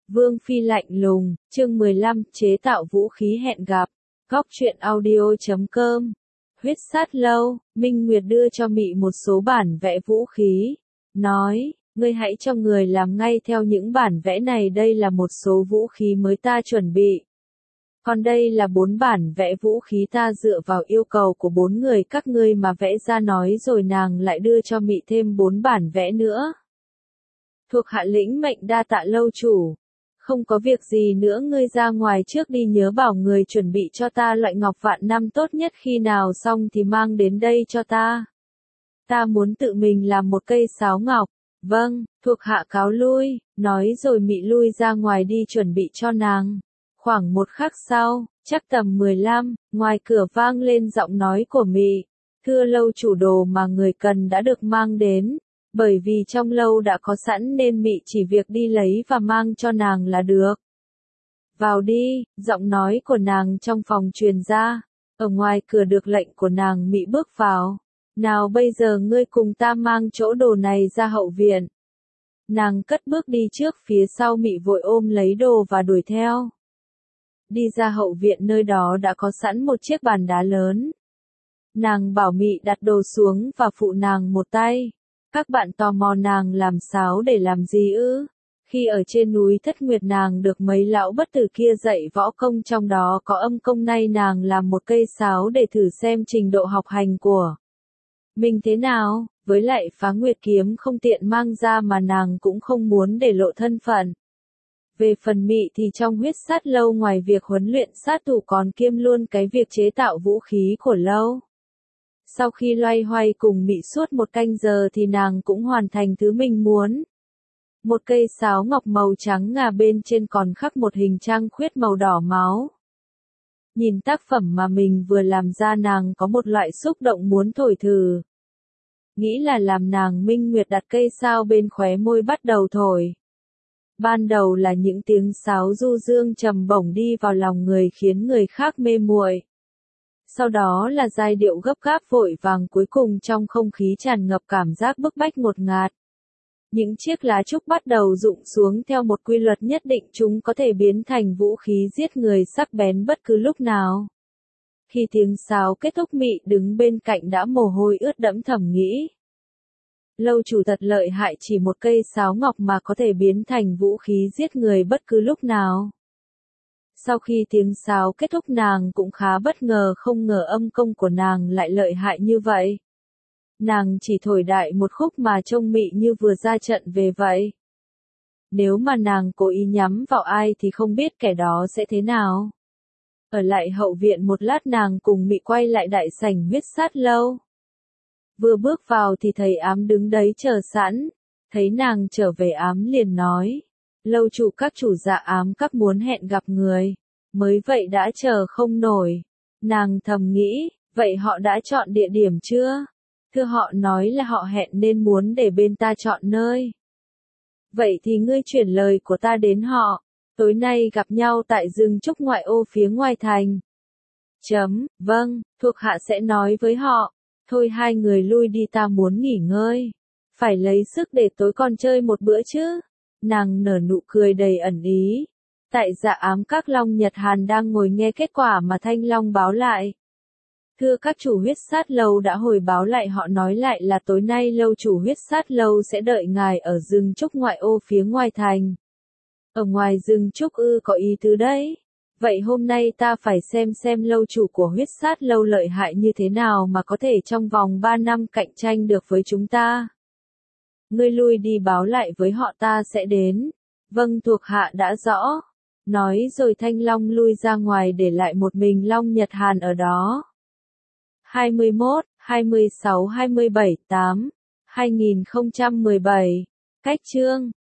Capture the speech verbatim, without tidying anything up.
Vương Phi lạnh lùng, chương mười lăm, chế tạo vũ khí hẹn gặp. Góc truyện audio chấm com. Huyết sát lâu, Minh Nguyệt đưa cho Mị một số bản vẽ vũ khí. Nói, ngươi hãy cho người làm ngay theo những bản vẽ này, đây là một số vũ khí mới ta chuẩn bị. Còn đây là bốn bản vẽ vũ khí ta dựa vào yêu cầu của bốn người các ngươi mà vẽ ra, nói rồi nàng lại đưa cho Mị thêm bốn bản vẽ nữa. Thuộc hạ lĩnh mệnh, đa tạ lâu chủ. Không có việc gì nữa, ngươi ra ngoài trước đi, nhớ bảo người chuẩn bị cho ta loại ngọc vạn năm tốt nhất, khi nào xong thì mang đến đây cho ta. Ta muốn tự mình làm một cây sáo ngọc. Vâng, thuộc hạ cáo lui, nói rồi Mị lui ra ngoài đi chuẩn bị cho nàng. Khoảng một khắc sau, chắc tầm mười lăm, ngoài cửa vang lên giọng nói của Mị. Thưa lâu chủ, đồ mà người cần đã được mang đến. Bởi vì trong lâu đã có sẵn nên Mị chỉ việc đi lấy và mang cho nàng là được. Vào đi, giọng nói của nàng trong phòng truyền ra. Ở ngoài cửa được lệnh của nàng, Mị bước vào. Nào bây giờ ngươi cùng ta mang chỗ đồ này ra hậu viện. Nàng cất bước đi trước, phía sau Mị vội ôm lấy đồ và đuổi theo. Đi ra hậu viện, nơi đó đã có sẵn một chiếc bàn đá lớn. Nàng bảo Mị đặt đồ xuống và phụ nàng một tay. Các bạn tò mò nàng làm sáo để làm gì ư? Khi ở trên núi Thất Nguyệt, nàng được mấy lão bất tử kia dạy võ công, trong đó có âm công, nay nàng làm một cây sáo để thử xem trình độ học hành của mình thế nào, với lại Phá Nguyệt kiếm không tiện mang ra mà nàng cũng không muốn để lộ thân phận. Về phần Mị thì trong huyết sát lâu, ngoài việc huấn luyện sát thủ còn kiêm luôn cái việc chế tạo vũ khí của lâu. Sau khi loay hoay cùng Mị suốt một canh giờ thì nàng cũng hoàn thành thứ mình muốn. Một cây sáo ngọc màu trắng ngà, bên trên còn khắc một hình trăng khuyết màu đỏ máu. Nhìn tác phẩm mà mình vừa làm ra, nàng có một loại xúc động muốn thổi thử. Nghĩ là làm, nàng Minh Nguyệt đặt cây sáo bên khóe môi bắt đầu thổi. Ban đầu là những tiếng sáo du dương trầm bổng đi vào lòng người, khiến người khác mê muội. Sau đó là giai điệu gấp gáp vội vàng, cuối cùng trong không khí tràn ngập cảm giác bức bách ngột ngạt. Những chiếc lá trúc bắt đầu rụng xuống theo một quy luật nhất định, chúng có thể biến thành vũ khí giết người sắc bén bất cứ lúc nào. Khi tiếng sáo kết thúc, Mị đứng bên cạnh đã mồ hôi ướt đẫm, thầm nghĩ. Lâu chủ thật lợi hại, chỉ một cây sáo ngọc mà có thể biến thành vũ khí giết người bất cứ lúc nào. Sau khi tiếng sáo kết thúc, nàng cũng khá bất ngờ, không ngờ âm công của nàng lại lợi hại như vậy. Nàng chỉ thổi đại một khúc mà trông Mị như vừa ra trận về vậy. Nếu mà nàng cố ý nhắm vào ai thì không biết kẻ đó sẽ thế nào. Ở lại hậu viện một lát, nàng cùng Mị quay lại đại sảnh huyết sát lâu. Vừa bước vào thì thấy Ám đứng đấy chờ sẵn. Thấy nàng trở về, Ám liền nói. Lâu chủ, các chủ dạ Ám các muốn hẹn gặp người. Mới vậy đã chờ không nổi. Nàng thầm nghĩ, vậy họ đã chọn địa điểm chưa? Thưa, họ nói là họ hẹn nên muốn để bên ta chọn nơi. Vậy thì ngươi chuyển lời của ta đến họ. Tối nay gặp nhau tại rừng trúc ngoại ô phía ngoài thành. Chấm, vâng, thuộc hạ sẽ nói với họ. Thôi hai người lui đi, ta muốn nghỉ ngơi. Phải lấy sức để tối còn chơi một bữa chứ. Nàng nở nụ cười đầy ẩn ý. Tại dạ Ám các, Long Nhật Hàn đang ngồi nghe kết quả mà Thanh Long báo lại. Thưa các chủ, huyết sát lâu đã hồi báo lại, họ nói lại là tối nay lâu chủ huyết sát lâu sẽ đợi ngài ở rừng trúc ngoại ô phía ngoài thành. Ở ngoài rừng trúc ư, có ý tứ đấy. Vậy hôm nay ta phải xem xem lâu chủ của huyết sát lâu lợi hại như thế nào mà có thể trong vòng ba năm cạnh tranh được với chúng ta. Ngươi lui đi báo lại với họ, ta sẽ đến. Vâng, thuộc hạ đã rõ. Nói rồi Thanh Long lui ra ngoài, để lại một mình Long Nhật Hàn ở đó. hai mươi mốt, hai mươi sáu, hai mươi bảy, tám, hai nghìn không trăm mười bảy. Cách chương